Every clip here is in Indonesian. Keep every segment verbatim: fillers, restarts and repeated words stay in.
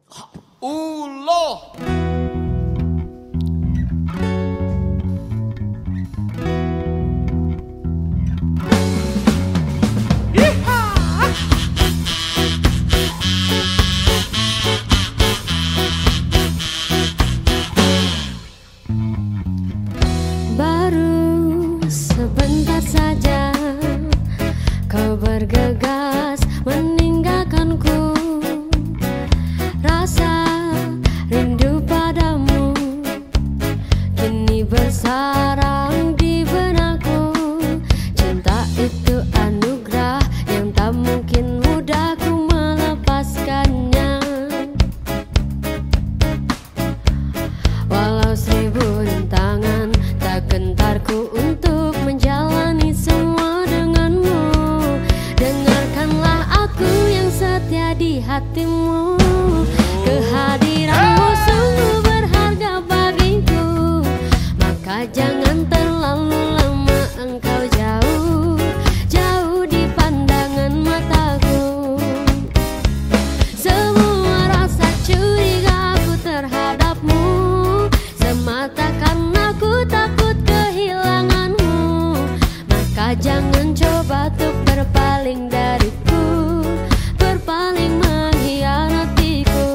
Allah. Baru sebentar saja kau bergegas meninggalkanku. Rasa rindu padamu kini bersarang di benakku. Cinta itu anugerah yang tak mungkin mudah ku melepaskannya. Walau seribu rintangan, tak gentarku untuk menjalani semua denganmu. Dengarkanlah aku yang setia di hatimu. Kehadiranmu sungguh berharga bagiku, maka jangan terlalu lama engkau jauh, jauh di pandangan mataku. Semua rasa curiga aku terhadapmu semata karena aku takut kehilanganmu. Maka jangan coba untuk berpaling dariku, berpaling mengkhianatiku.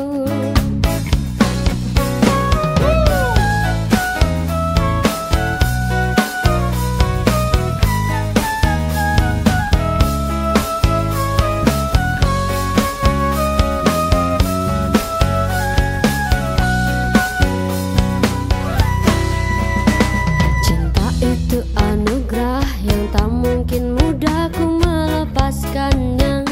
Cinta itu anugerah yang tak mungkin mudah ku melepaskannya.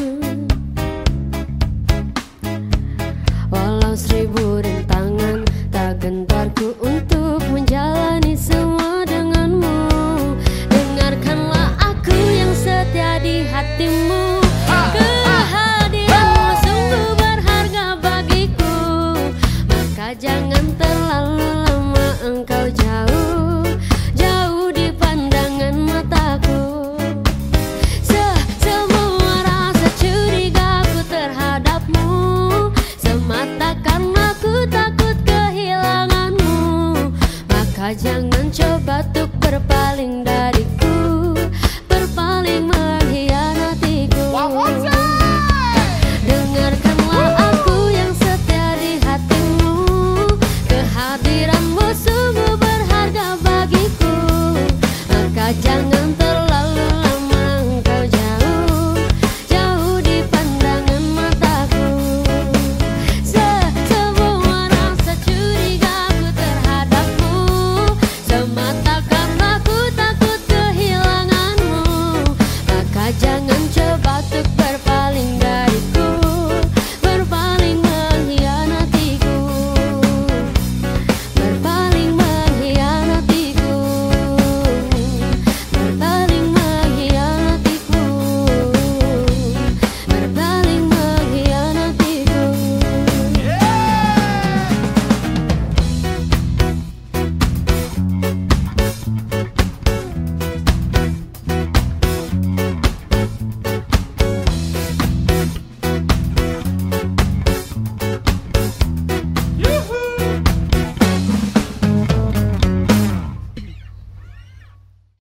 Walau seribu rintangan, tak gentarku untuk menjalani semua denganmu. Dengarkanlah aku yang setia di hatimu. Kehadiranmu sungguh berharga bagiku, maka jangan terlalu lama engkau jauh, jauh di pandangan mataku. Se- Semua rasa curigaku terhadapmu semata karena ku takut kehilanganmu. Maka jangan coba untuk berpaling dariku, berpaling mengkhianatiku. Dengarkanlah aku yang setia di hatimu. Kehadiranmu sungguh berharga bagiku, maka jangan terlalu lama engkau jauh, jauh di pandangan mataku. Se- Semua rasa curigaku terhadapmu semata karena ku takut kehilanganmu. Maka jangan coba untuk berpaling